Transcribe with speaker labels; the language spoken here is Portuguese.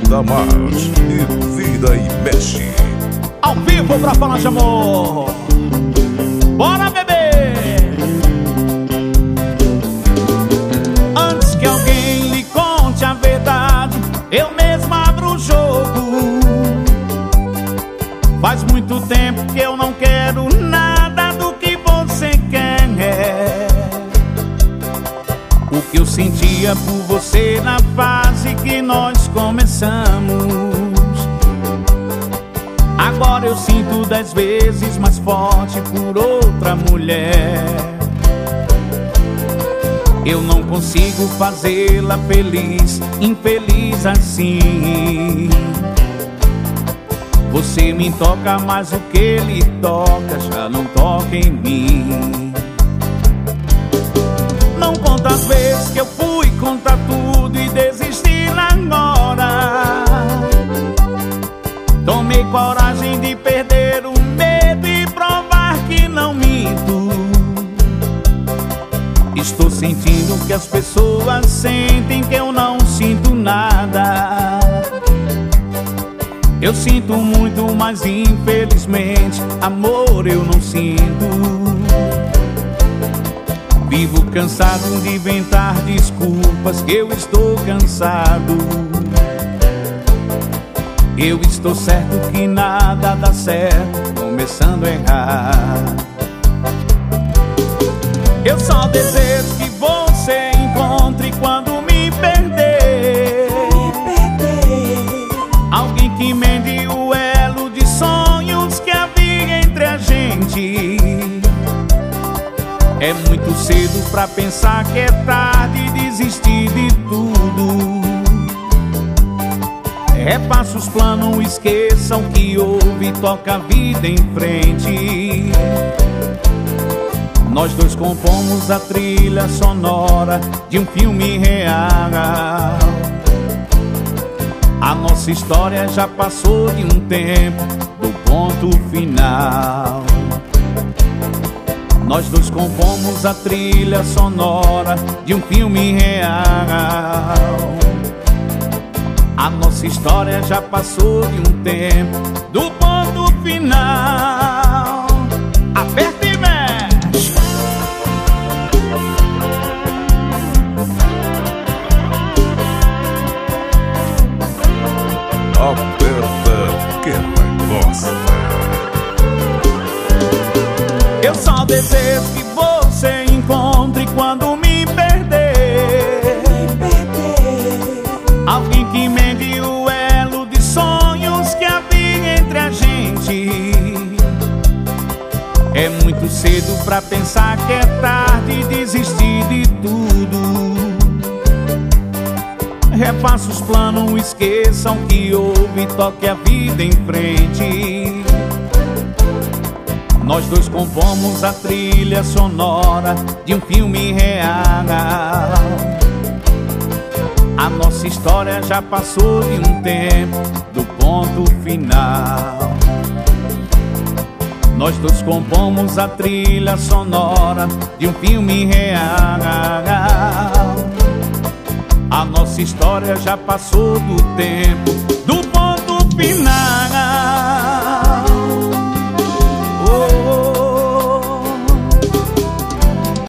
Speaker 1: Vida Mais e Vida e Mexe.
Speaker 2: Ao vivo pra falar de amor. Bora, bebê! Antes que alguém lhe conte a verdade, eu mesmo abro o jogo. Faz muito tempo que eu não quero nada do que você quer. O que eu sentia por você na fase que nós começamos, agora eu sinto 10 vezes mais forte por outra mulher. Eu não consigo fazê-la feliz, infeliz assim. Você me toca, mas o que ele toca já não toca em mim. Não conta as vezes que eu fui contar tudo e desisti na hora. Tomei coragem de perder o medo e provar que não minto. Estou sentindo que as pessoas sentem que eu não sinto nada. Eu sinto muito, mas infelizmente amor eu não sinto. Vivo cansado de inventar desculpas, que eu estou cansado. Eu estou certo que nada dá certo, começando a errar. Eu só desejo que você encontre quando me perder alguém que mende o elo de sonhos que havia entre a gente. É muito cedo pra pensar que é tarde e desistir de tudo. Refaça os planos, esqueçam que houve, toca a vida em frente. Nós dois compomos a trilha sonora de um filme real. A nossa história já passou de um tempo do ponto final. Nós dois compomos a trilha sonora de um filme real. A nossa história já passou de um tempo do ponto final. Aperta e mexe.
Speaker 1: Aperta que vai gostar.
Speaker 2: Eu só desejo que você encontre quando me perder alguém que mende o elo de sonhos que havia entre a gente. É muito cedo pra pensar que é tarde e desistir de tudo. Refaça os planos, esqueçam que houve, toque a vida em frente. Nós dois compomos a trilha sonora de um filme real. A nossa história já passou de um tempo do ponto final. Nós dois compomos a trilha sonora de um filme real. A nossa história já passou do tempo do ponto final.